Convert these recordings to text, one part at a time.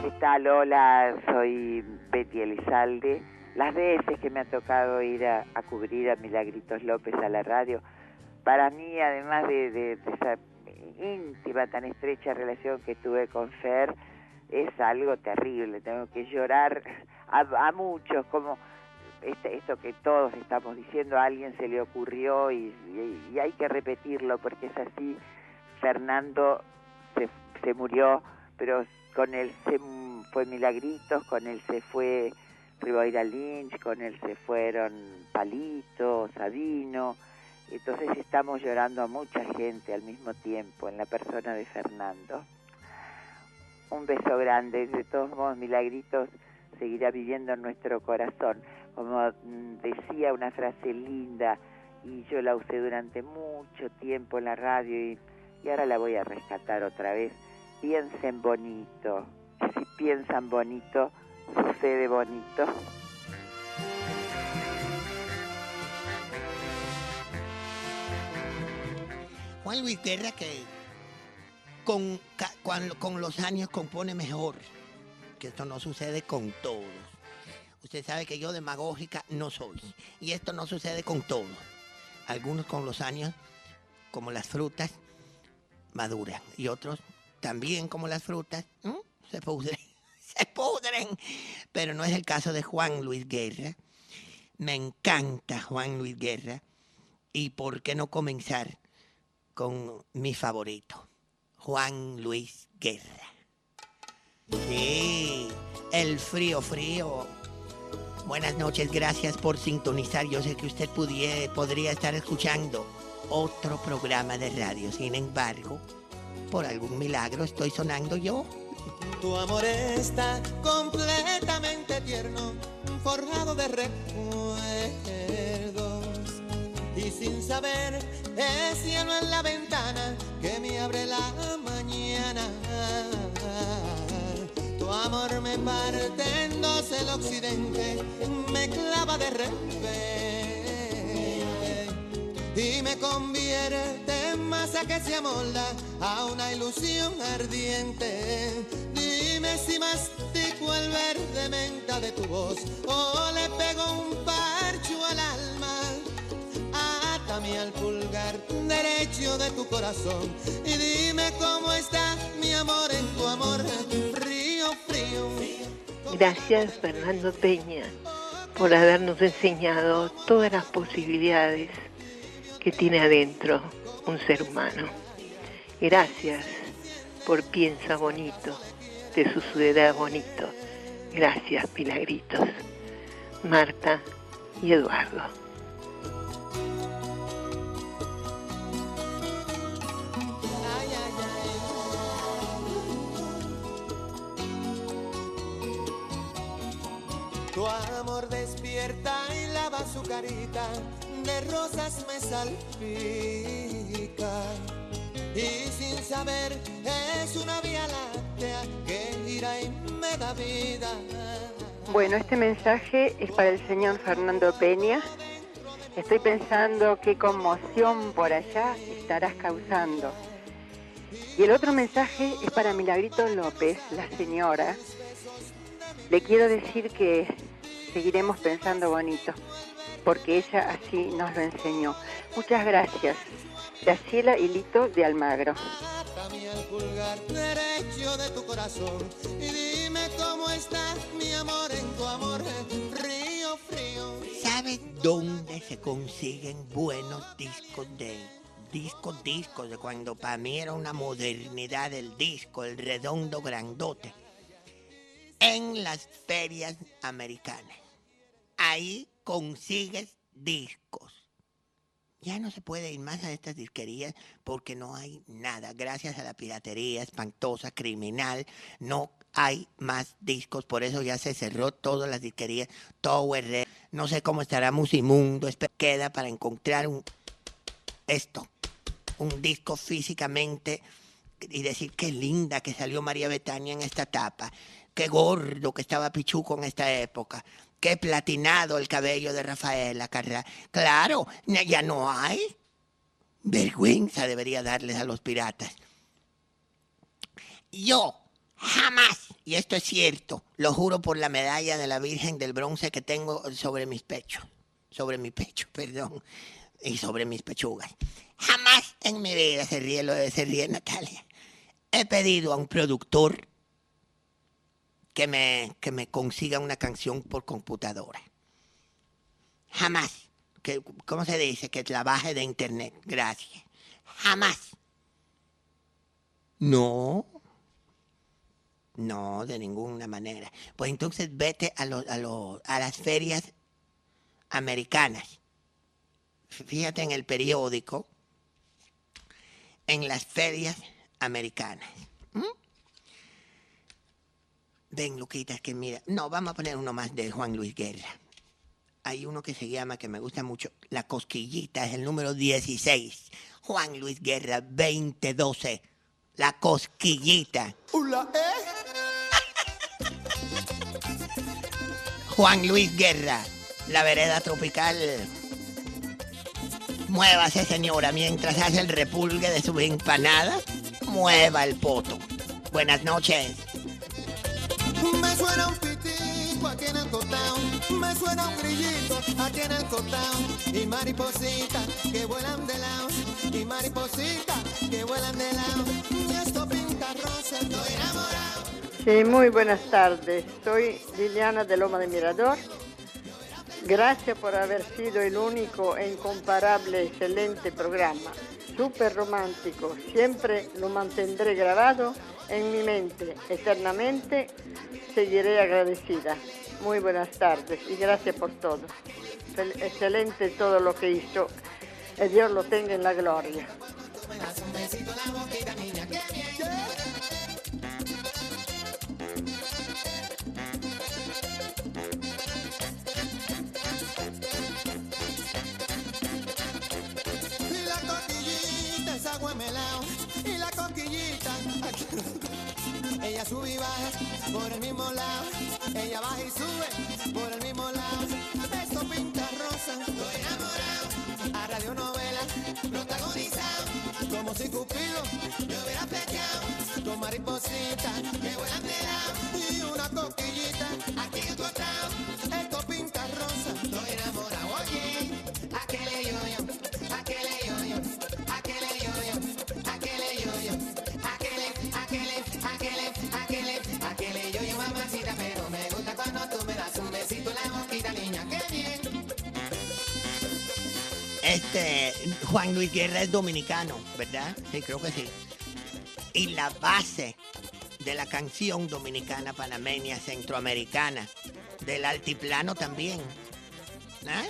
¿Qué tal? Hola, soy Betty Elizalde. Las veces que me ha tocado ir a cubrir a Milagritos López a la radio, para mí, además de esa íntima, tan estrecha relación que tuve con Fer, es algo terrible. Tengo que llorar a muchos, como esto que todos estamos diciendo, a alguien se le ocurrió y hay que repetirlo porque es así. Fernando se murió, pero con él se fue Milagritos, con él se fue Riboira Lynch, con él se fueron Palito, Sabino. Entonces estamos llorando a mucha gente al mismo tiempo en la persona de Fernando. Un beso grande. De todos modos, Milagritos seguirá viviendo en nuestro corazón. Como decía una frase linda, y yo la usé durante mucho tiempo en la radio y ahora la voy a rescatar otra vez. Piensen bonito, que si piensan bonito, sucede bonito. Juan Luis Guerra, que con los años compone mejor, que esto no sucede con todos. Usted sabe que yo demagógica no soy, y esto no sucede con todos. Algunos con los años, como las frutas, maduran, y otros también como las frutas, se pudren, se pudren. Pero no es el caso de Juan Luis Guerra. Me encanta Juan Luis Guerra, y ¿por qué no comenzar con mi favorito, Juan Luis Guerra? Sí, el frío. Buenas noches, gracias por sintonizar. Yo sé que usted podría estar escuchando otro programa de radio. Sin embargo, por algún milagro estoy sonando yo. Tu amor está completamente tierno, forjado de recuerdos. Y sin saber, es cielo en la ventana que me abre la mañana. Tu amor me parte en dos el occidente, me clava de repente y me convierte en masa que se amolda a una ilusión ardiente. Dime si mastico el verde menta de tu voz o le pego un parcho al alma. Atame al pulgar derecho de tu corazón y dime cómo está mi amor en tu amor. Frío. Gracias, Fernando Peña, por habernos enseñado todas las posibilidades que tiene adentro un ser humano. Gracias por Piensa Bonito, de Sucederá Bonito. Gracias, Milagritos. Marta y Eduardo. Tu amor despierta y lava su carita, de rosas me salpica. Y sin saber es una vía láctea que gira y me da vida. Bueno, este mensaje es para el señor Fernando Peña. Estoy pensando qué conmoción por allá estarás causando. Y el otro mensaje es para Milagritos López, la señora. Le quiero decir que seguiremos pensando bonito, porque ella así nos lo enseñó. Muchas gracias. Graciela y Lito de Almagro. Atame al pulgar derecho de tu corazón y dime cómo está mi amor en tu amor. Frío. ¿Sabes dónde se consiguen buenos discos de cuando para mí era una modernidad el disco, el redondo grandote? En las ferias americanas. Ahí consigues discos. Ya no se puede ir más a estas disquerías porque no hay nada. Gracias a la piratería espantosa, criminal, no hay más discos. Por eso ya se cerró todas las disquerías. Tower Red. No sé cómo estará Musimundo. Queda para encontrar un disco físicamente y decir qué linda que salió María Betania en esta tapa. Qué gordo que estaba Pichuco en esta época. Qué platinado el cabello de Rafaela Carrá. Claro, ya no hay. Vergüenza debería darles a los piratas. Yo jamás Y esto es cierto, lo juro por la medalla de la Virgen del Bronce que tengo sobre mis pechos, sobre mi pecho, perdón, y sobre mis pechugas. Jamás en mi vida, se ríe Natalia, he pedido a un productor que me consiga una canción por computadora. Jamás. ¿Cómo se dice? Que trabaje de internet. Gracias. Jamás. No, de ninguna manera. Pues entonces vete a las ferias americanas. Fíjate en el periódico, en las ferias americanas. Ven, Luquitas, que mira. No, vamos a poner uno más de Juan Luis Guerra. Hay uno que se llama, que me gusta mucho, La Cosquillita, es el número 16. Juan Luis Guerra, 2012. La Cosquillita. Juan Luis Guerra, La Vereda Tropical. Muévase, señora, mientras hace el repulgue de su empanada. Mueva el poto. Buenas noches. Me suena un pitico aquí en el cotao, me suena un grillito aquí en el cotao, y maripositas que vuelan de lado, y maripositas que vuelan de lado, y esto pinta rosa, estoy enamorado. Sí, muy buenas tardes. Soy Liliana de Loma de Mirador. Gracias por haber sido el único e incomparable, excelente programa. Súper romántico. Siempre lo mantendré grabado en mi mente. Eternamente seguiré agradecida. Muy buenas tardes y gracias por todo. Excelente todo lo que hizo. Que Dios lo tenga en la gloria. Y la coquillita, ella sube y baja por el mismo lado, ella baja y sube por el mismo lado, esto pinta rosa, estoy enamorado, a radionovela protagonizado, como si Cupido me hubiera flechado, con maripositas que vuelan de lado, y una coquillita aquí en el costado, esto pinta rosa, estoy enamorado, oye, aquel yo, aquel yo. Aquel yo, mamacita, pero me gusta cuando tú me das un besito en la boquita, niña, qué bien. Juan Luis Guerra es dominicano, ¿verdad? Sí, creo que sí. Y la base de la canción dominicana, panameña, centroamericana, del altiplano también. ¿Ah?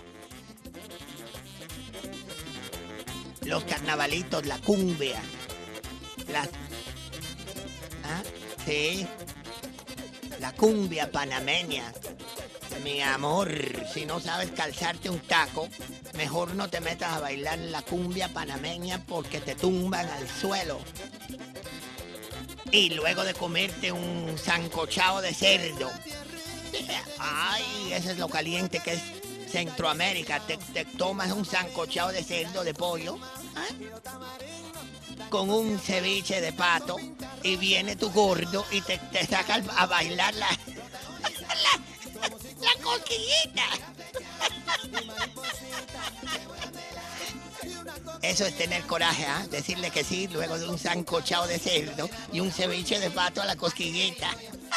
Los carnavalitos, la cumbia, sí, la cumbia panameña. Mi amor, si no sabes calzarte un taco, mejor no te metas a bailar la cumbia panameña porque te tumban al suelo. Y luego de comerte un sancochado de cerdo, ay, eso es lo caliente que es Centroamérica, te tomas un sancochado de cerdo, de pollo, con un ceviche de pato, y viene tu gordo y te saca a bailar la cosquillita. Eso es tener coraje, ¿ah? Decirle que sí luego de un sancochado de cerdo y un ceviche de pato a la cosquillita.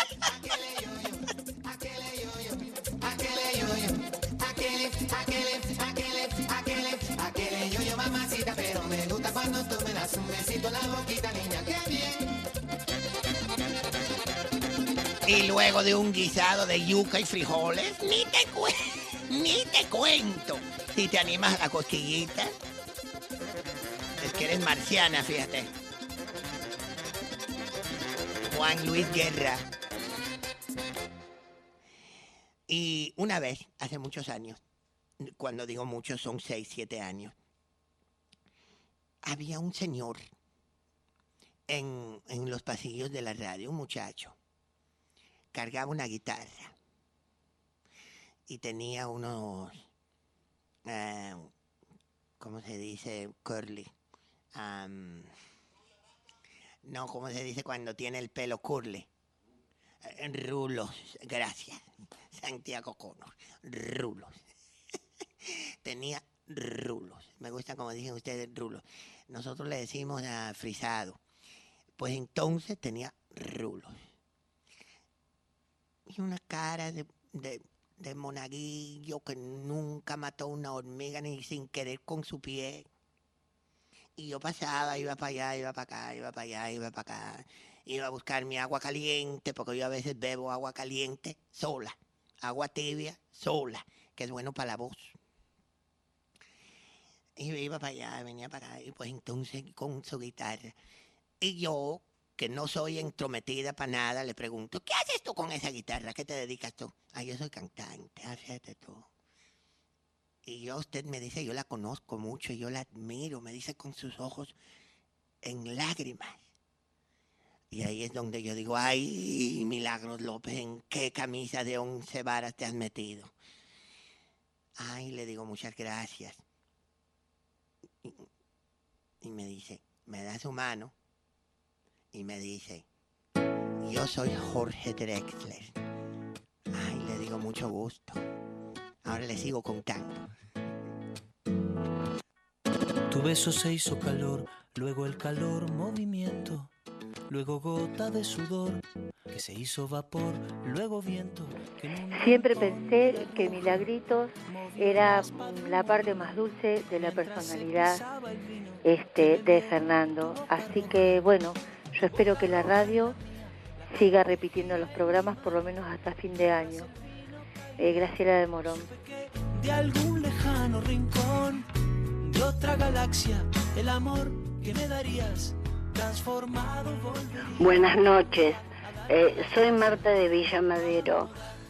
Aquel yo, mamacita, pero me gusta cuando tú me das un besito en la boquita, niña, qué bien. Y luego de un guisado de yuca y frijoles, ni te cuento. Si te animas a la cosquillita, es que eres marciana, fíjate. Juan Luis Guerra. Y una vez, hace muchos años, cuando digo muchos son 6, 7 años, había un señor en los pasillos de la radio, un muchacho, cargaba una guitarra y tenía unos, ¿cómo se dice? Curly. No, ¿cómo se dice cuando tiene el pelo curly? Rulos, gracias. Santiago Connor, rulos. Tenía rulos. Me gusta como dicen ustedes, rulos. Nosotros le decimos a frisado. Pues entonces tenía rulos. Y una cara de monaguillo que nunca mató una hormiga ni sin querer con su pie. Y yo pasaba, iba para allá, iba para acá, iba para allá, iba para acá. Iba a buscar mi agua caliente, porque yo a veces bebo agua caliente sola. Agua tibia sola, que es bueno para la voz. Y iba para allá, venía para acá, y pues entonces con su guitarra. Y yo, que no soy entrometida para nada, le pregunto, ¿qué haces tú con esa guitarra? ¿Qué te dedicas tú? Ah, yo soy cantante, hacete tú. Y yo, usted me dice, yo la conozco mucho, yo la admiro, me dice con sus ojos en lágrimas. Y ahí es donde yo digo, ay, Milagros López, ¿en qué camisa de 11 varas te has metido? Ay, le digo, muchas gracias. Y me dice, me da su mano y me dice, yo soy Jorge Drexler. Ay, le digo, mucho gusto. Ahora le sigo contando. Tu beso se hizo calor, luego el calor movimiento, luego gota de sudor que se hizo vapor, luego viento. Siempre pensé que Milagritos era la parte más dulce de la personalidad de Fernando. Así que bueno, yo espero que la radio siga repitiendo los programas por lo menos hasta fin de año. Graciela de Morón. De algún lejano rincón de otra galaxia, el amor que me darías transformado volvería. Buenas noches, soy Marta de Villa Madero.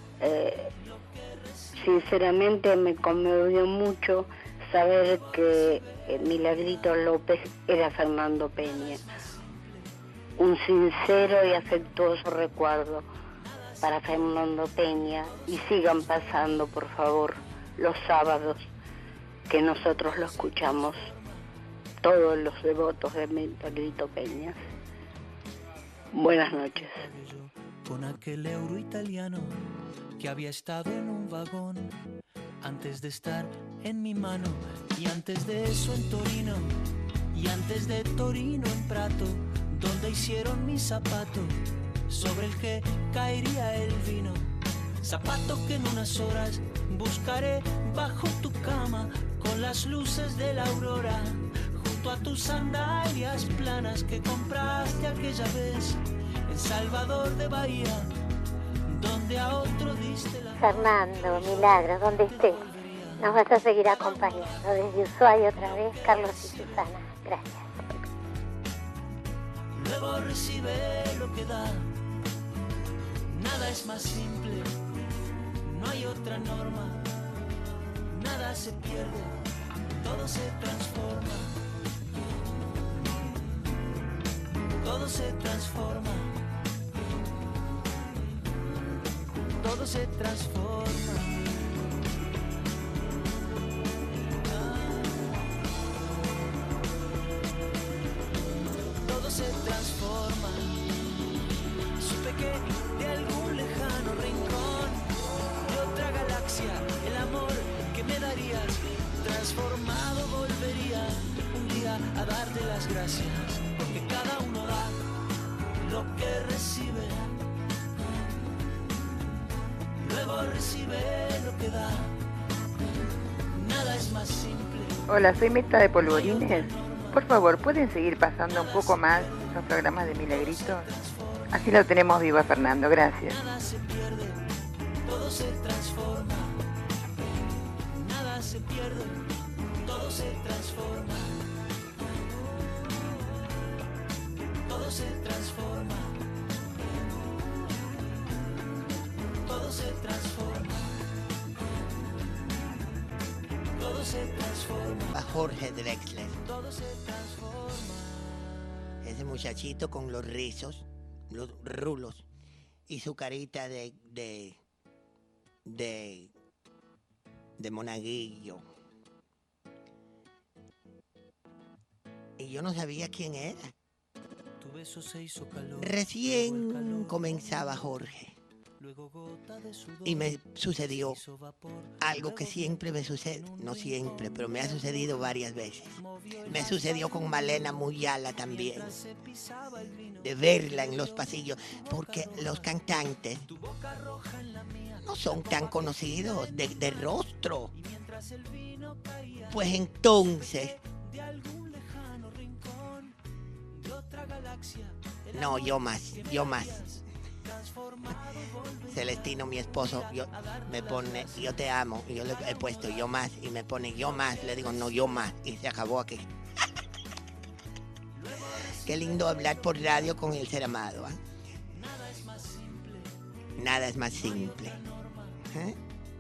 Sinceramente me conmovió mucho saber que Milagrito López era Fernando Peña. Un sincero y afectuoso recuerdo para Fernando Peña, y sigan pasando, por favor, los sábados que nosotros lo escuchamos, todos los devotos de Milagrito Peña. Buenas noches. Con aquel euro italiano que había estado en un vagón antes de estar en mi mano, y antes de eso en Torino, y antes de Torino en Prato, donde hicieron mi zapato sobre el que caería el vino. Zapato que en unas horas buscaré bajo tu cama con las luces de la aurora, junto a tus sandalias planas que compraste aquella vez en Salvador de Bahía, donde a otro diste la... Fernando, Milagros, donde estés, nos vas a seguir acompañando. Desde Ushuaia otra vez, Carlos y Susana. Gracias. Luego recibe lo que da. Nada es más simple, no hay otra norma. Nada se pierde, todo se transforma. Todo se transforma. Todo se transforma. Todo se transforma. Supe que de algún lejano rincón de otra galaxia, el amor que me darías transformado volvería un día a darte las gracias, porque cada uno da lo que recibe. Luego recibe lo que da. Nada es más simple. Hola, soy Meta de Polvorines. Por favor, ¿pueden seguir pasando un poco más los programas de Milagritos? Así lo tenemos vivo a Fernando, gracias. Nada se pierde, todo se transforma. Nada se pierde, todo se transforma. Todo se transforma. Todo se transforma. Todo se transforma. A Jorge Drexler. Todo se transforma. Ese muchachito con los rizos, los rulos, y su carita de monaguillo. Y yo no sabía quién era. Recién comenzaba Jorge y me sucedió algo que siempre me sucede, no siempre, pero me ha sucedido varias veces. Me sucedió con Malena Muyala también, de verla en los pasillos, porque los cantantes no son tan conocidos de rostro. Pues entonces, no, yo más. Celestino, mi esposo, me pone, yo te amo, y yo le he puesto yo más, y me pone yo más, le digo no, yo más, y se acabó aquí. Qué lindo hablar por radio con el ser amado, ¿eh? Nada es más simple. ¿Eh?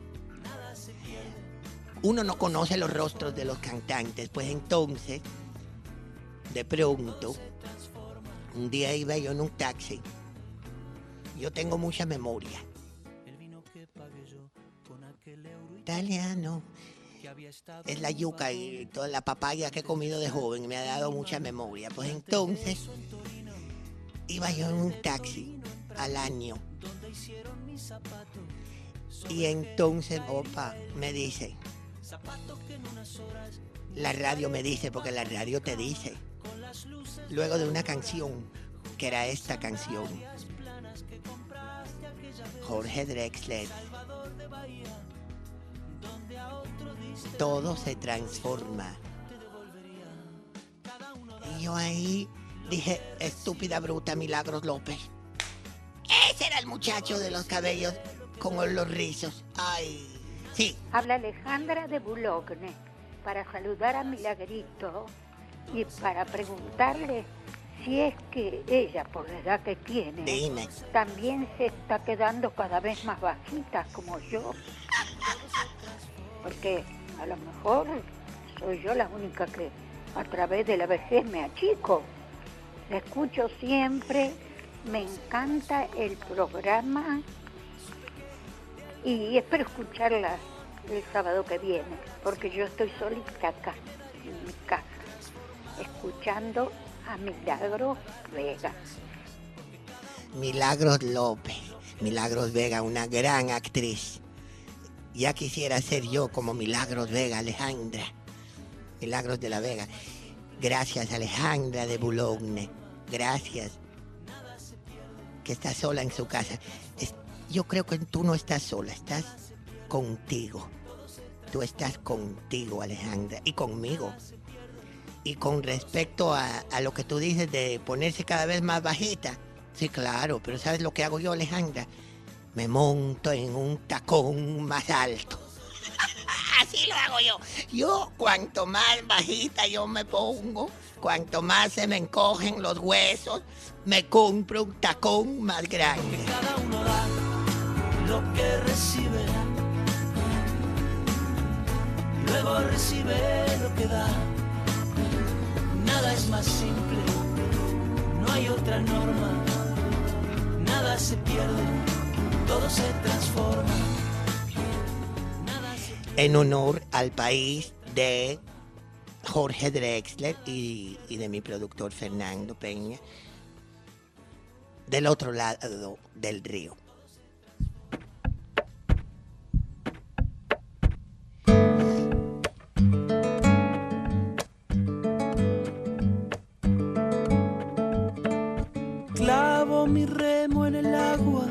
Uno no conoce los rostros de los cantantes, pues entonces, de pronto, un día iba yo en un taxi. Yo tengo mucha memoria. Italiano. Es la yuca y toda la papaya que he comido de joven me ha dado mucha memoria. Pues entonces, iba yo en un taxi al año. Y entonces, opa, me dice, la radio me dice, porque la radio te dice, luego de una canción, que era esta canción, Jorge Drexler, todo se transforma. Y yo ahí dije, estúpida bruta Milagros López. Ese era el muchacho de los cabellos con los rizos. Ay, sí. Habla Alejandra de Boulogne para saludar a Milagrito y para preguntarle si es que ella, por la edad que tiene, dime, también se está quedando cada vez más bajita como yo. Porque a lo mejor soy yo la única que a través de la vejez me achico. La escucho siempre, me encanta el programa y espero escucharla el sábado que viene, porque yo estoy solita acá en mi casa, escuchando a Milagros Vega. Milagros López, Milagros Vega, una gran actriz. Ya quisiera ser yo como Milagros Vega, Alejandra. Milagros de la Vega. Gracias, Alejandra de Boulogne. Gracias. Que está sola en su casa. Yo creo que tú no estás sola, estás contigo. Tú estás contigo, Alejandra, y conmigo. Y con respecto a lo que tú dices de ponerse cada vez más bajita, sí, claro, pero ¿sabes lo que hago yo, Alejandra? Me monto en un tacón más alto. Así lo hago yo. Yo, cuanto más bajita yo me pongo, cuanto más se me encogen los huesos, me compro un tacón más grande. Cada uno da lo que recibe, luego recibe lo que da. Nada es más simple, no hay otra norma, nada se pierde, todo se transforma. En honor al país de Jorge Drexler y de mi productor Fernando Peña, del otro lado del río. Clavo mi remo en el agua,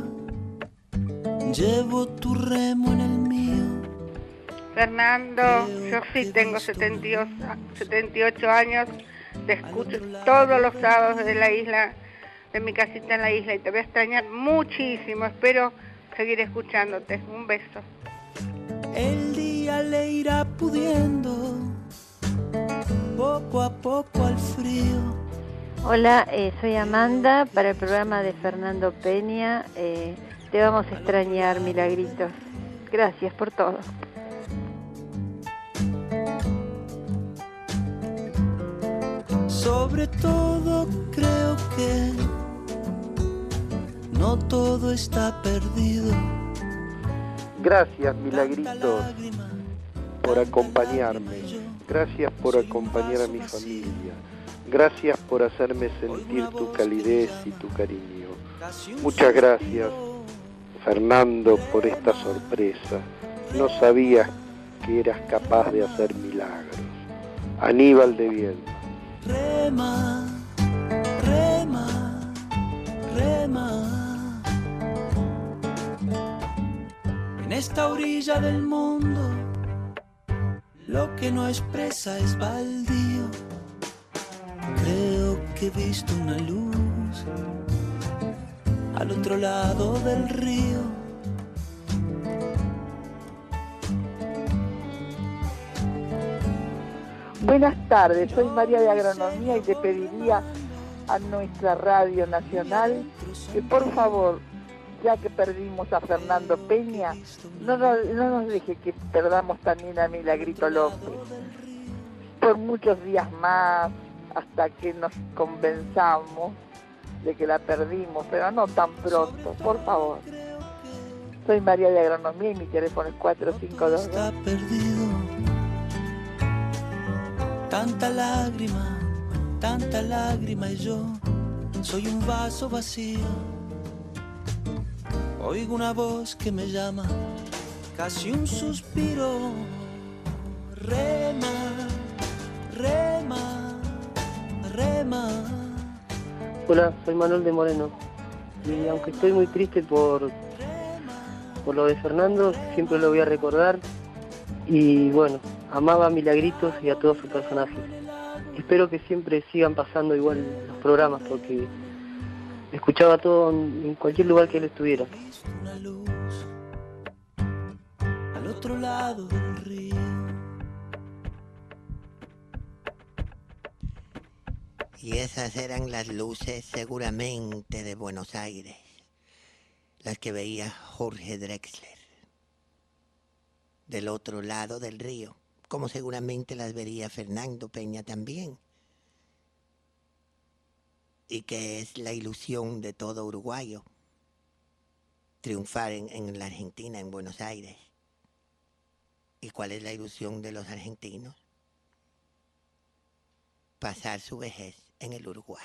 llevo tu remo en el mío. Fernando, yo sí tengo 78 años, te escucho todos los sábados de la isla, de mi casita en la isla, y te voy a extrañar muchísimo. Espero seguir escuchándote. Un beso. El día le irá pudiendo poco a poco al frío. Hola, soy Amanda para el programa de Fernando Peña. Te vamos a extrañar, Milagritos. Gracias por todo. Sobre todo creo que no todo está perdido. Gracias, Milagritos, por acompañarme. Gracias por acompañar a mi familia. Gracias por hacerme sentir tu calidez y tu cariño. Muchas gracias, Fernando, por esta sorpresa. No sabías que eras capaz de hacer milagros. Aníbal de Viedma. Rema, rema, rema. En esta orilla del mundo, lo que no expresa es baldío. Creo que he visto una luz al otro lado del río. Buenas tardes, soy María de Agronomía y te pediría a nuestra Radio Nacional que por favor, ya que perdimos a Fernando Peña, no nos deje que perdamos también a Milagrito López por muchos días más, hasta que nos convenzamos de que la perdimos, pero no tan pronto, por favor. Soy María de Agronomía y mi teléfono es 452. Está perdido. Tanta lágrima y yo soy un vaso vacío. Oigo una voz que me llama, casi un suspiro. Rema, rema, rema. Hola, soy Manuel de Moreno. Y aunque estoy muy triste por lo de Fernando, siempre lo voy a recordar. Y bueno, amaba a Milagritos y a todos sus personajes. Espero que siempre sigan pasando igual los programas, porque escuchaba todo en cualquier lugar que él estuviera. Una luz al otro lado del río. Y esas eran las luces seguramente de Buenos Aires, las que veía Jorge Drexler del otro lado del río, como seguramente las vería Fernando Peña también, y que es la ilusión de todo uruguayo, triunfar en la Argentina, en Buenos Aires. ¿Y cuál es la ilusión de los argentinos? Pasar su vejez en el Uruguay.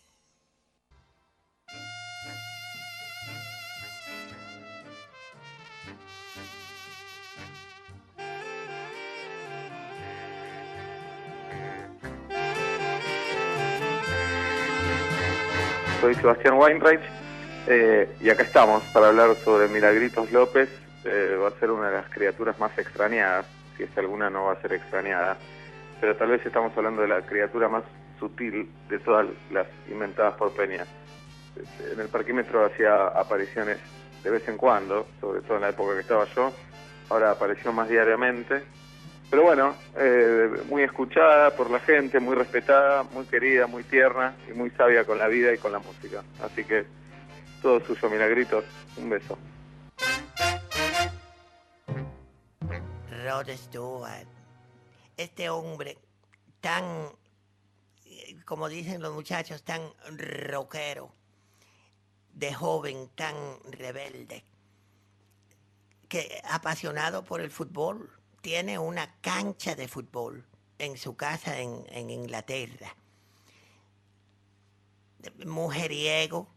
Soy Sebastián Weinreich y acá estamos para hablar sobre Milagritos López. Va a ser una de las criaturas más extrañadas, si es que alguna no va a ser extrañada, pero tal vez estamos hablando de la criatura más sutil de todas las inventadas por Peña. En el parquímetro hacía apariciones de vez en cuando, sobre todo en la época que estaba yo. Ahora apareció más diariamente, pero bueno, muy escuchada por la gente, muy respetada, muy querida, muy tierna y muy sabia con la vida y con la música. Así que todo suyo, Milagritos, un beso. Rod Stewart, este hombre tan, como dicen los muchachos, tan rockero, de joven, tan rebelde, que apasionado por el fútbol. Tiene una cancha de fútbol en su casa en Inglaterra. Mujeriego,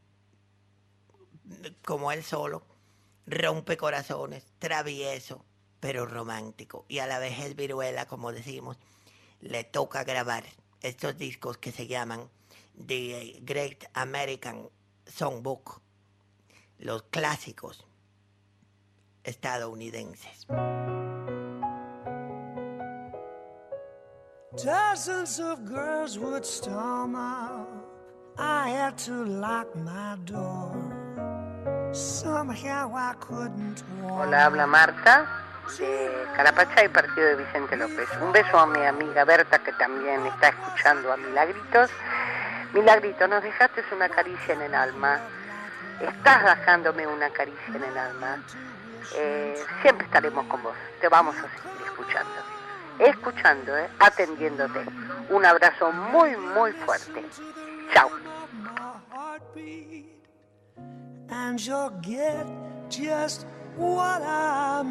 como él solo, rompe corazones, travieso, pero romántico. Y a la vez es viruela, como decimos. Le toca grabar estos discos que se llaman The Great American Songbook, los clásicos estadounidenses. Dozens of girls would storm up. I had to lock my door. Somehow I couldn't walk. Hola, habla Marta de Calapacha y partido de Vicente López. Un beso a mi amiga Berta, que también está escuchando a Milagritos. Milagrito, nos dejaste una caricia en el alma. Estás dejándome una caricia en el alma. Siempre estaremos con vos. Te vamos a seguir escuchando, atendiéndote. Un abrazo muy, muy fuerte. Chao. And you'll get just what I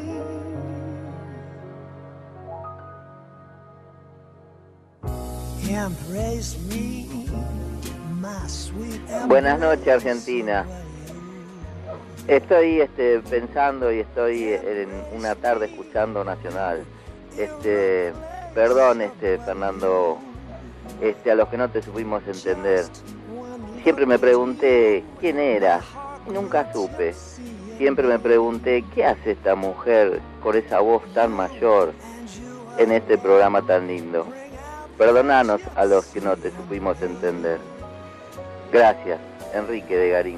mean. embrace me, my sweet embrace. Buenas noches, Argentina. Estoy pensando y estoy en una tarde escuchando Nacional. Perdón, Fernando, a los que no te supimos entender. Siempre me pregunté quién era y nunca supe. Siempre me pregunté qué hace esta mujer con esa voz tan mayor en este programa tan lindo. Perdonanos a los que no te supimos entender. Gracias, Enrique de Garín.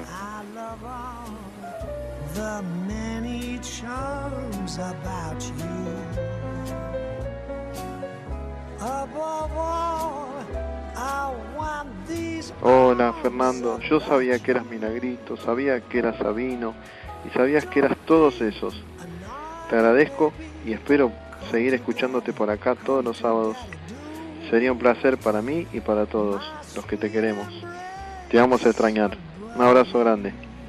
The many charms about you. Above all, I want these. Hola, Fernando. Yo sabía que eras Milagrito, sabía que eras Sabino y sabías que eras todos esos. Te agradezco y espero seguir escuchándote por acá todos los sábados. Sería un placer para mí y para todos los que te queremos. Te vamos a extrañar. Un abrazo grande.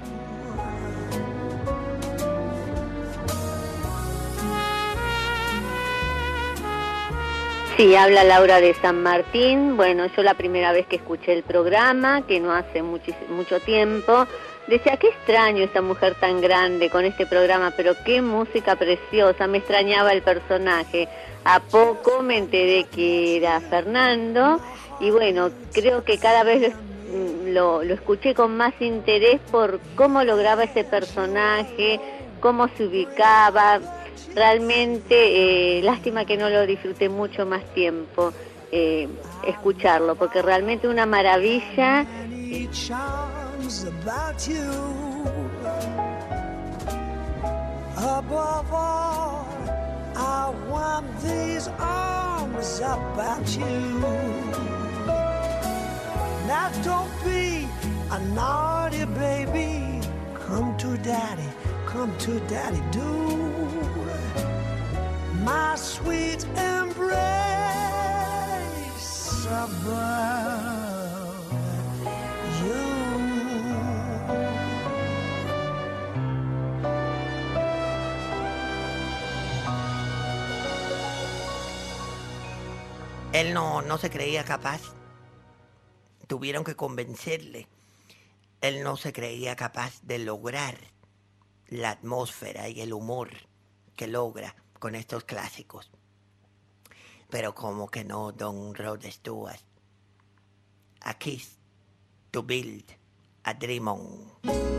Sí, habla Laura de San Martín. Bueno, yo la primera vez que escuché el programa, que no hace mucho tiempo, decía, qué extraño esta mujer tan grande con este programa, pero qué música preciosa, me extrañaba el personaje. A poco me enteré que era Fernando y bueno, creo que cada vez lo escuché con más interés por cómo lograba ese personaje, cómo se ubicaba. Realmente, lástima que no lo disfruté mucho más tiempo escucharlo, porque realmente una maravilla. Above all, I want these arms about you. Now don't be a naughty baby. Come to daddy, do. My sweet embrace above you. Él no se creía capaz. Tuvieron que convencerle. Él no se creía capaz de lograr la atmósfera y el humor que logra con estos clásicos. Pero como que no, Don Rod Stewart. A kiss to build a dream on.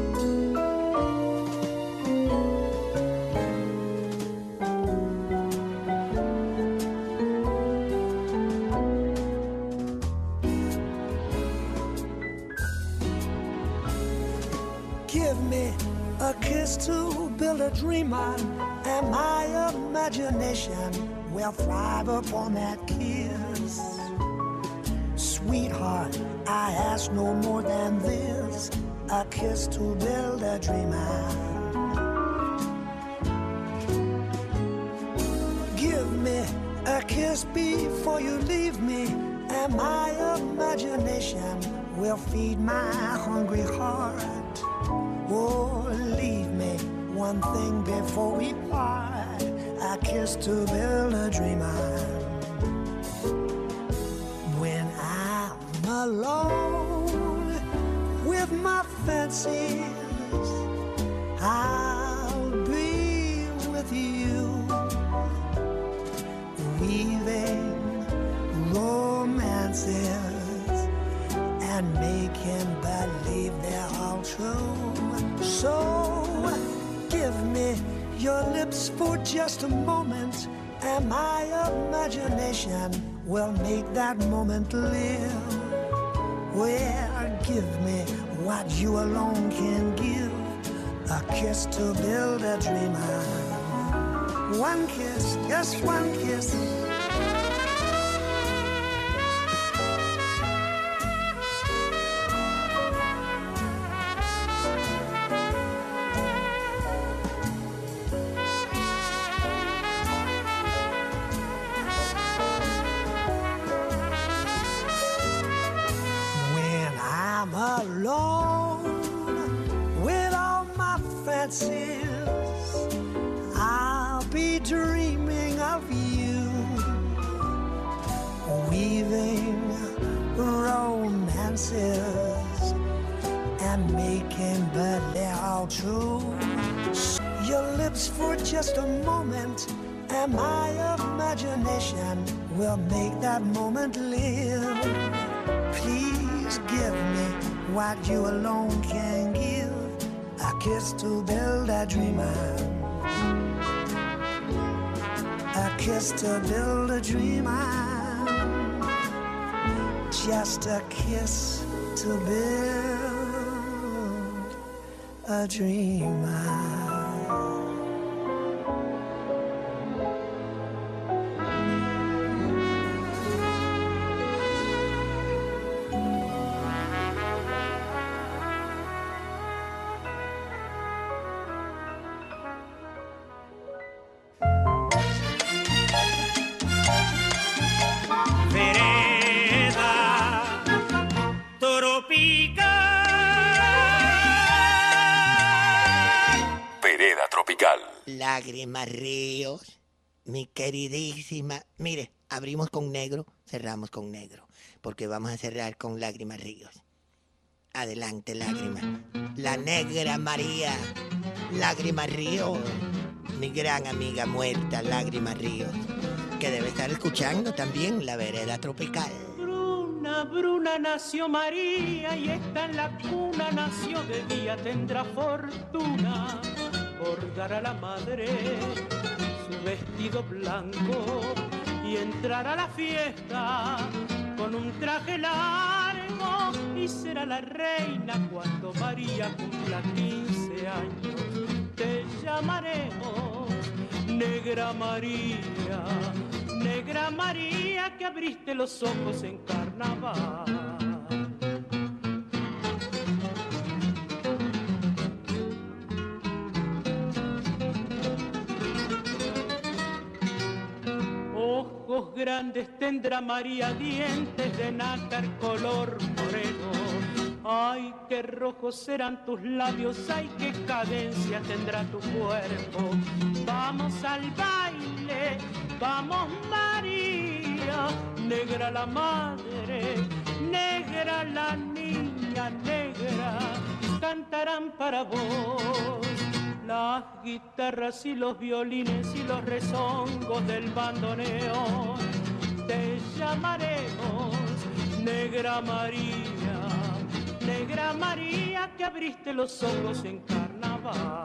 Give me a kiss to build a dream on, and my imagination will thrive upon that kiss. Sweetheart, I ask no more than this, a kiss to build a dream on. Give me a kiss before you leave me, and my imagination will feed my hungry heart. Oh, leave me one thing before we part, a kiss to build a dream on. When I'm alone with my fancies, I'll be with you, weaving romances and making believe they're all true. So give me your lips for just a moment, and my imagination will make that moment live. Well, give me what you alone can give, a kiss to build a dream on. One kiss, just one kiss. Alone with all my fancies, I'll be dreaming of you, weaving chances and making believe all true. Your lips for just a moment, and my imagination will make that moment live. Please give me what you alone can give, a kiss to build a dream on, a kiss to build a dream on, just a kiss to build a dream on. Lágrimas Ríos, mi queridísima. Mire, abrimos con negro, cerramos con negro, porque vamos a cerrar con Lágrimas Ríos. Adelante, Lágrimas. La Negra María, Lágrimas Ríos, mi gran amiga muerta, Lágrimas Ríos, que debe estar escuchando también La Vereda Tropical. Bruna nació María y está en la cuna, nació de día, tendrá fortuna por dar a la madre su vestido blanco y entrar a la fiesta con un traje largo, y será la reina cuando María cumpla 15 años. Te llamaremos Negra María, Negra María, que abriste los ojos en carnaval. Ojos grandes tendrá María, dientes de nácar color moreno. Ay, qué rojos serán tus labios, ay, qué cadencia tendrá tu cuerpo. Vamos al baile, vamos María, negra la madre, negra la niña, negra, cantarán para vos las guitarras y los violines y los rezongos del bandoneón. Te llamaremos Negra María, Negra María, que abriste los ojos en carnaval.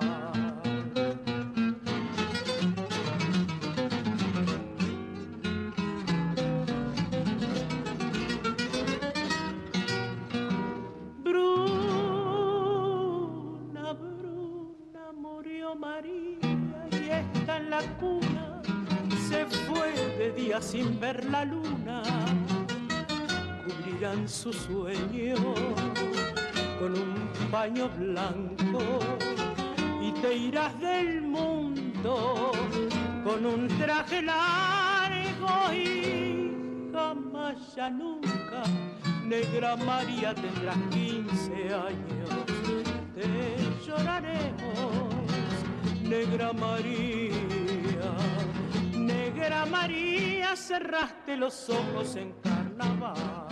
Bruna, Bruna, murió María y está en la cuna, se fue de día sin ver la luna. Cubrirán su sueño con un paño blanco y te irás del mundo con un traje largo y jamás ya nunca, Negra María, tendrás 15 años. Te lloraremos, Negra María, Negra María, cerraste los ojos en carnaval.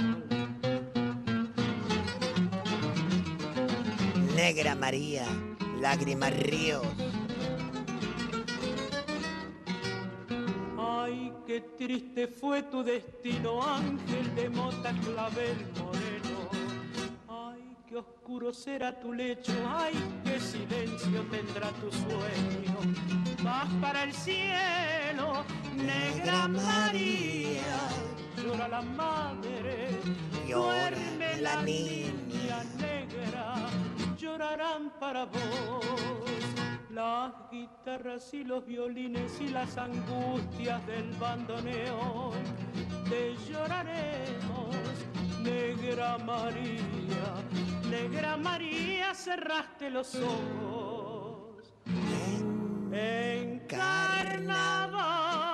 Negra María, Lágrimas Ríos. Ay, qué triste fue tu destino, ángel de mota, clavel moreno. Ay, qué oscuro será tu lecho, ay, qué silencio tendrá tu sueño. Vas para el cielo, Negra María, llora la madre, duerme la niña negra, llorarán para vos las guitarras y los violines y las angustias del bandoneón. Te lloraremos, Negra María, Negra María, cerraste los ojos en carnaval.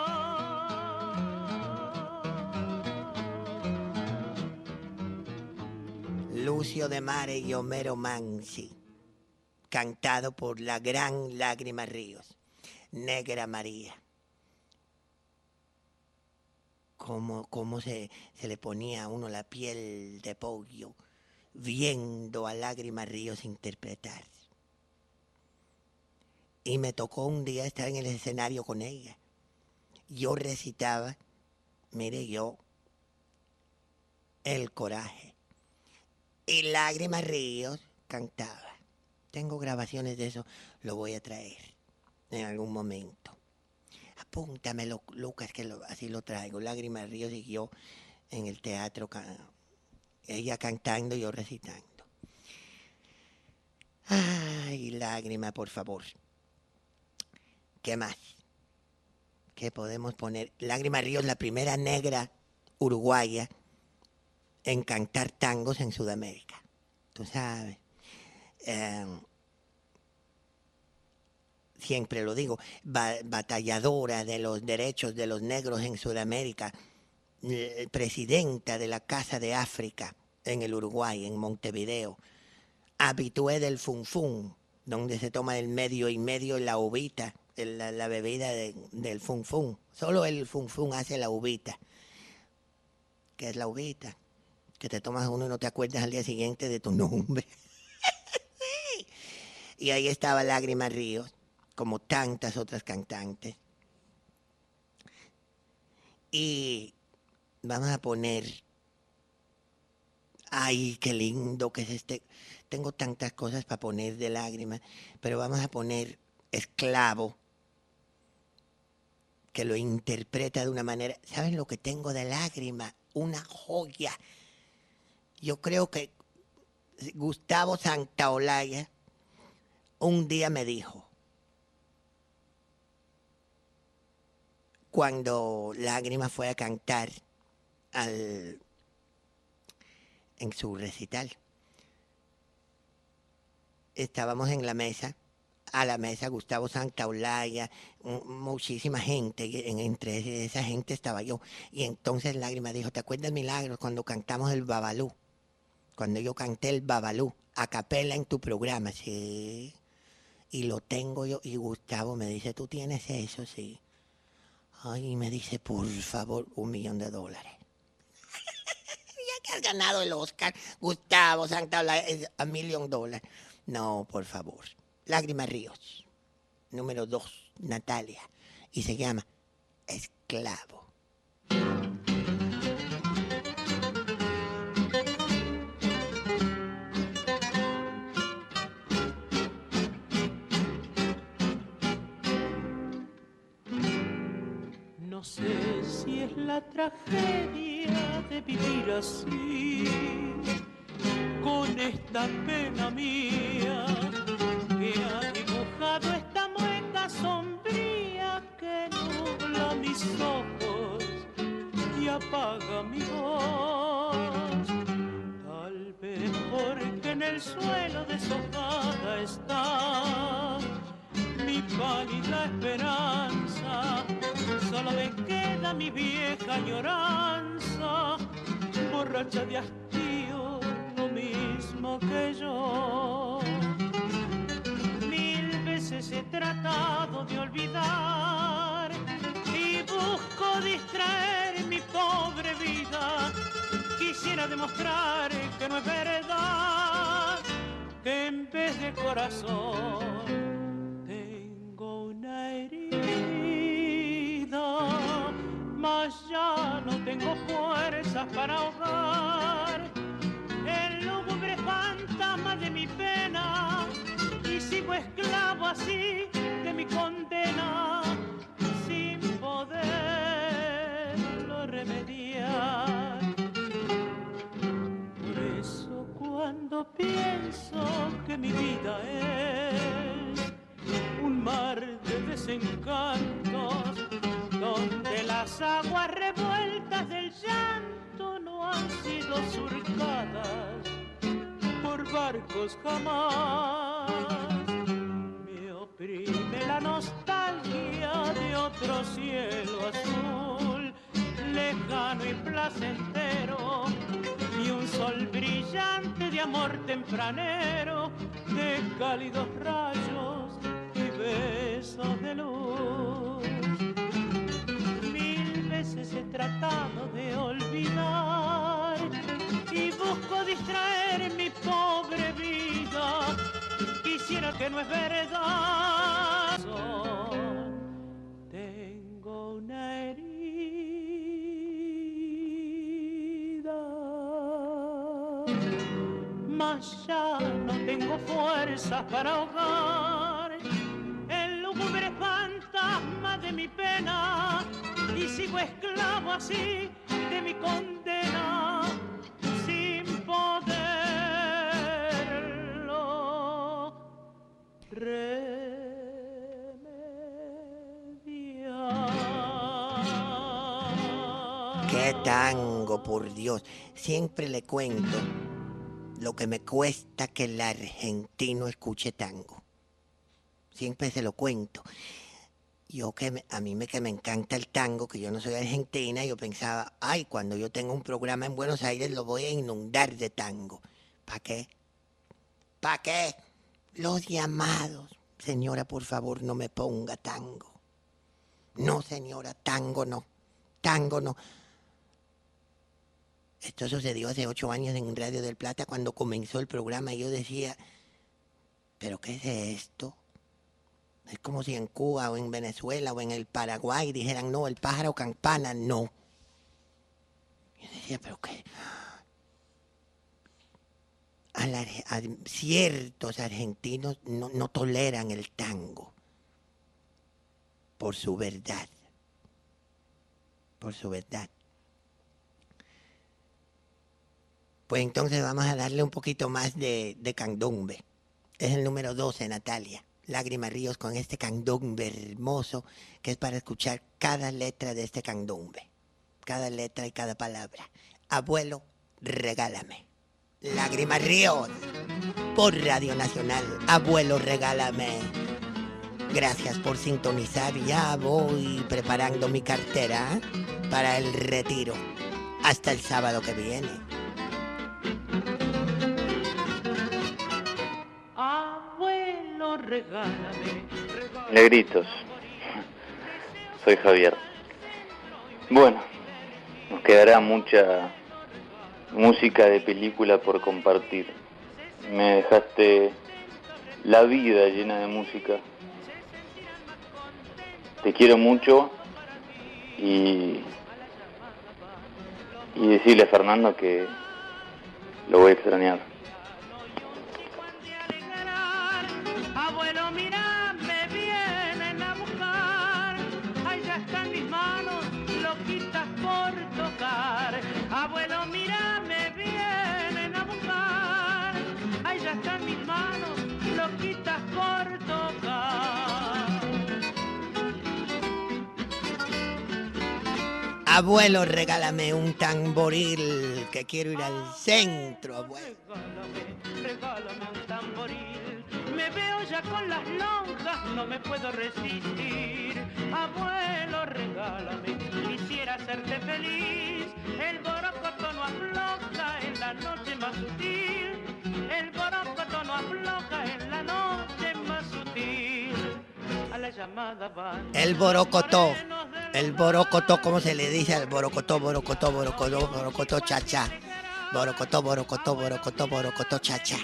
Lucio de Mare y Homero Mansi, cantado por la gran Lágrimas Ríos, Negra María. cómo se le ponía a uno la piel de pollo viendo a Lágrimas Ríos interpretar. Y me tocó un día estar en el escenario con ella. Yo recitaba, mire yo, El Coraje. Y Lágrimas Ríos cantaba. Tengo grabaciones de eso, lo voy a traer en algún momento. Apúntamelo, Lucas, que así lo traigo. Lágrimas Ríos y yo en el teatro, ella cantando y yo recitando. Ay, Lágrima, por favor. ¿Qué más? ¿Qué podemos poner? Lágrimas Ríos, la primera negra uruguaya en cantar tangos en Sudamérica. Tú sabes. Siempre lo digo, batalladora de los derechos de los negros en Sudamérica, presidenta de la Casa de África en el Uruguay, en Montevideo, habitué del funfún, donde se toma el medio y medio la uvita, la bebida del funfún. Solo el funfún hace la uvita. ¿Qué es la uvita? Que te tomas uno y no te acuerdas al día siguiente de tu nombre. Y ahí estaba Lágrimas Ríos, como tantas otras cantantes. Y vamos a poner, ay, qué lindo que es este. Tengo tantas cosas para poner de Lágrimas, pero vamos a poner Esclavo, que lo interpreta de una manera. ¿Saben lo que tengo de Lágrimas? Una joya. Yo creo que Gustavo Santaolalla un día me dijo, cuando Lágrimas fue a cantar en su recital, estábamos en la mesa, a la mesa Gustavo Santaolalla, muchísima gente, entre esa gente estaba yo, y entonces Lágrimas dijo, ¿te acuerdas, Milagros, cuando cantamos el Babalú? Cuando yo canté el Babalú, a capela en tu programa, sí, y lo tengo yo, y Gustavo me dice, ¿tú tienes eso? Sí. Ay, y me dice, por favor, $1 millón. Ya que has ganado el Oscar, Gustavo Santaolalla, $1 millón. No, por favor. Lágrimas Ríos, número 2, Natalia, y se llama Esclavo. No sé si es la tragedia de vivir así, con esta pena mía que ha dibujado esta mueca sombría que nubla mis ojos y apaga mi voz. Tal vez porque en el suelo deshojada está mi pálida esperanza, solo me queda mi vieja añoranza, borracha de hastío, lo mismo que yo. 1000 veces he tratado de olvidar y busco distraer mi pobre vida. Quisiera demostrar que no es verdad, que en vez de corazón una herida, mas ya no tengo fuerzas para ahogar el lúgubre fantasma de mi pena y sigo esclavo así de mi condena sin poderlo remediar. Por eso cuando pienso que mi vida es un mar de desencantos, donde las aguas revueltas del llanto no han sido surcadas por barcos jamás. Me oprime la nostalgia de otro cielo azul, lejano y placentero, y un sol brillante de amor tempranero, de cálidos rayos y besos de luz. 1000 veces he tratado tratado de olvidar y busco distraer mi pobre vida. Quisiera que no es verdad. Tengo una herida, mas ya no tengo fuerzas para ahogar el lúgubre fantasma de mi pena y sigo esclavo así de mi condena sin poderlo remediar. ¡Qué tango, por Dios! Siempre le cuento lo que me cuesta que el argentino escuche tango. Siempre se lo cuento. A mí que me encanta el tango, que yo no soy argentina, yo pensaba, ay, cuando yo tenga un programa en Buenos Aires lo voy a inundar de tango. ¿Para qué? ¿Para qué? Los llamados. Señora, por favor, no me ponga tango. No, señora, tango no. Tango no. Esto sucedió hace 8 años en Radio del Plata cuando comenzó el programa y yo decía, ¿pero qué es esto? Es como si en Cuba o en Venezuela o en el Paraguay dijeran, no, el pájaro campana, no. Yo decía, ¿pero qué? Ciertos argentinos no toleran el tango por su verdad. Por su verdad. Pues entonces vamos a darle un poquito más de candombe. Es el número 12, Natalia. Lágrimas Ríos con este candombe hermoso que es para escuchar cada letra de este candombe. Cada letra y cada palabra. Abuelo, regálame. Lágrimas Ríos por Radio Nacional. Abuelo, regálame. Gracias por sintonizar. Ya voy preparando mi cartera para el retiro. Hasta el sábado que viene. Abuelo, regálame. Negritos, soy Javier. Bueno, nos quedará mucha música de película por compartir. Me dejaste la vida llena de música. Te quiero mucho y decirle a Fernando que lo voy a extrañar. Abuelo, mira, me vienen a buscar. Ahí ya están mis manos, loquitas por tocar. Abuelo, mira, me vienen a buscar. Ahí ya están mis manos, loquitas por tocar. Abuelo, regálame un tamboril, que quiero ir al centro, abuelo. Regálame un tamboril. Me veo ya con las lonjas, no me puedo resistir. Abuelo, regálame, quisiera hacerte feliz. El borocoto no afloja en la noche más sutil. El borocoto no afloja en la noche más sutil. A la llamada van. El borocotó, ¿cómo se le dice al borocotó, chacha? Borocotó, chacha.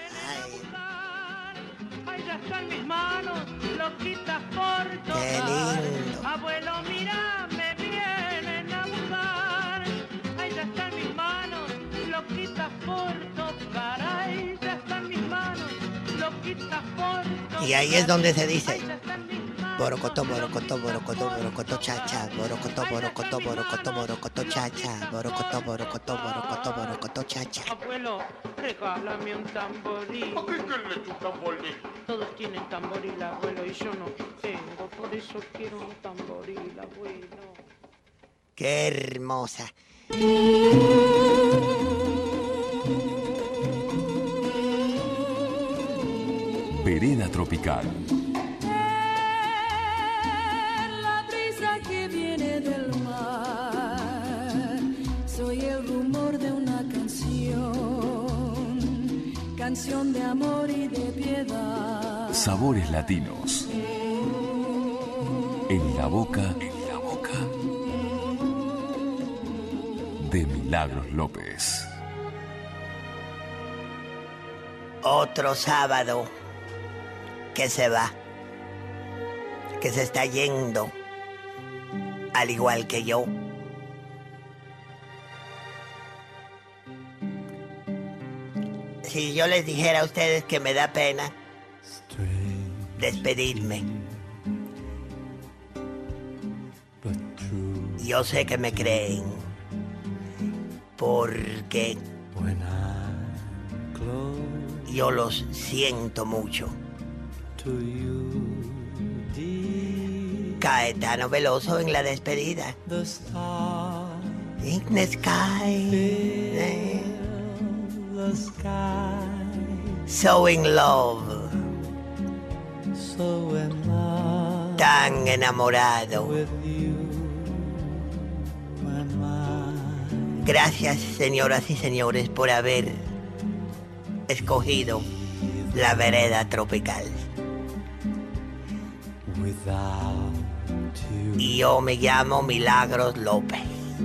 Ahí ya están mis manos, loquitas por tocar. Qué lindo. Abuelo, mira, me vienen a buscar. Ahí ya están mis manos, loquitas por tocar. Ahí ya están mis manos, loquitas por tocar. Y ahí es donde se dice borocotó, chacha, borocotó, chacha, borocotó, chacha. Abuelo, regálame un tamboril. ¿Por qué quieres un tamboril? Todos tienen tamboril, abuelo, y yo no tengo, por eso quiero un tamboril, abuelo. Qué hermosa. Vereda Tropical. La brisa que viene del mar, soy el rumor de una canción de amor y de piedad. Sabores latinos. En la boca de Milagros López. Otro sábado que se va, que se está yendo, al igual que yo. Si yo les dijera a ustedes que me da pena despedirme, yo sé que me creen, porque yo los siento mucho. Caetano Veloso en la despedida. In the sky, so in love, tan enamorado. Gracias, señoras y señores, por haber escogido la vereda tropical. Y yo me llamo Milagros López.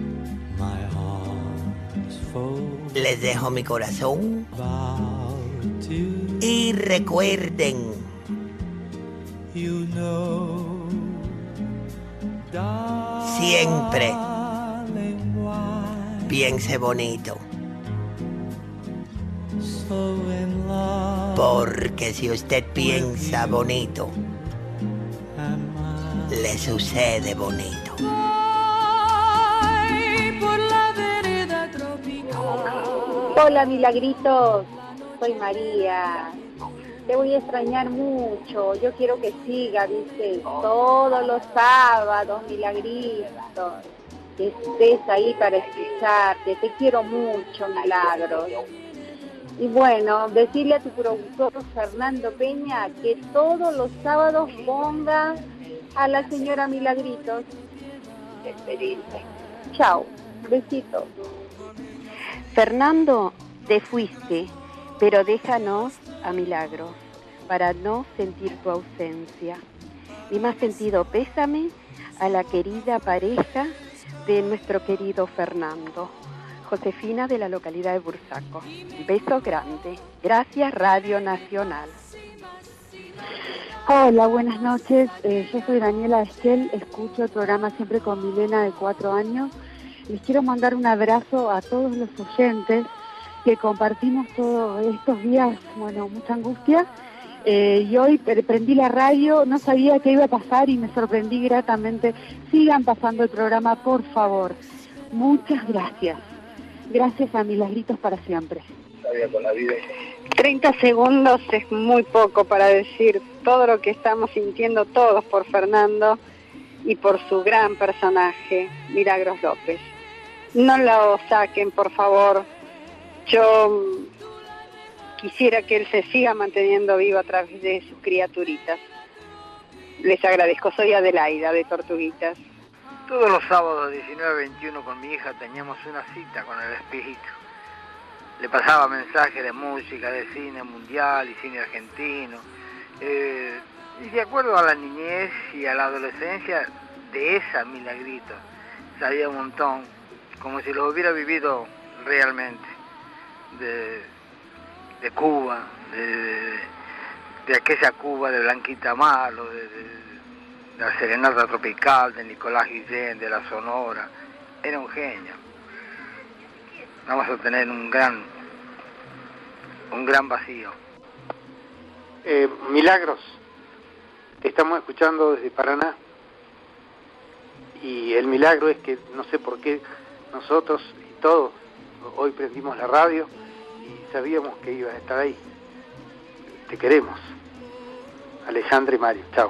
Les dejo mi corazón. Y recuerden, siempre piense bonito. Porque si usted piensa bonito, le sucede bonito. Por la vereda tropical. Hola Milagritos, soy María. Te voy a extrañar mucho. Yo quiero que siga, dice, todos los sábados, Milagritos. Que estés ahí para escucharte. Te quiero mucho, Milagros. Y bueno, decirle a tu productor Fernando Peña que todos los sábados ponga a la señora Milagritos. Despedirme. Chao, besitos. Fernando, te fuiste, pero déjanos a Milagros para no sentir tu ausencia. Mi más sentido pésame a la querida pareja de nuestro querido Fernando. Josefina, de la localidad de Bursaco. Beso grande. Gracias, Radio Nacional. Hola, buenas noches. Yo soy Daniela Esquel, escucho el programa siempre con mi nena de 4 años. Les quiero mandar un abrazo a todos los oyentes que compartimos todos estos días, bueno, mucha angustia. Y hoy prendí la radio, no sabía qué iba a pasar y me sorprendí gratamente. Sigan pasando el programa, por favor. Muchas gracias. Gracias a Milagritos para siempre. 30 segundos es muy poco para decir todo lo que estamos sintiendo todos por Fernando y por su gran personaje, Milagros López. No lo saquen, por favor. Yo quisiera que él se siga manteniendo vivo a través de sus criaturitas. Les agradezco. Soy Adelaida, de Tortuguitas. Todos los sábados 19-21 con mi hija teníamos una cita con el espíritu. Le pasaba mensajes de música, de cine mundial y cine argentino. Y de acuerdo a la niñez y a la adolescencia de esa Milagrito, sabía un montón, como si lo hubiera vivido realmente, de Cuba, de aquella Cuba de Blanquita Malo, de la Serenata Tropical, de Nicolás Guillén, de la Sonora. Era un genio. Vamos a tener un gran vacío. Milagros, te estamos escuchando desde Paraná y el milagro es que no sé por qué nosotros y todos hoy prendimos la radio y sabíamos que ibas a estar ahí. Te queremos. Alejandra y Mario, chao.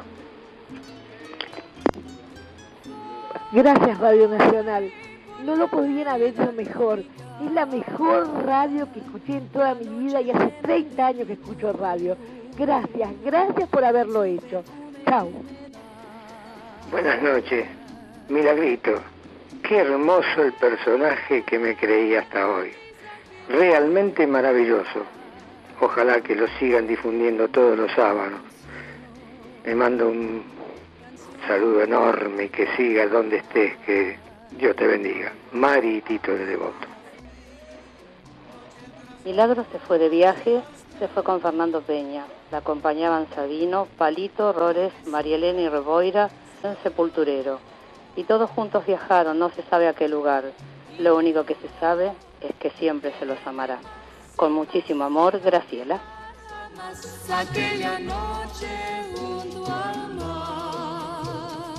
Gracias, Radio Nacional. No lo podían haber hecho mejor. Es la mejor radio que escuché en toda mi vida y hace 30 años que escucho radio. Gracias por haberlo hecho. Chao. Buenas noches, Milagrito. Qué hermoso el personaje que me creí hasta hoy. Realmente maravilloso. Ojalá que lo sigan difundiendo todos los sábados. Me mando un saludo enorme y que siga donde estés, que Dios te bendiga. Mari y Tito de Devoto. Milagros se fue de viaje, se fue con Fernando Peña. La acompañaban Sabino, Palito, Rores, María Elena y Reboira en Sepulturero. Y todos juntos viajaron, no se sabe a qué lugar. Lo único que se sabe es que siempre se los amará. Con muchísimo amor, Graciela. Aquella noche junto al mar.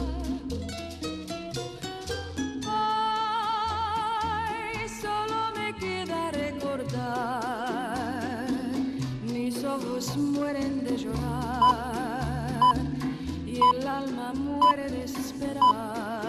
Ay, solo me queda recordar. Mis ojos mueren de llorar y el alma muere de esperar.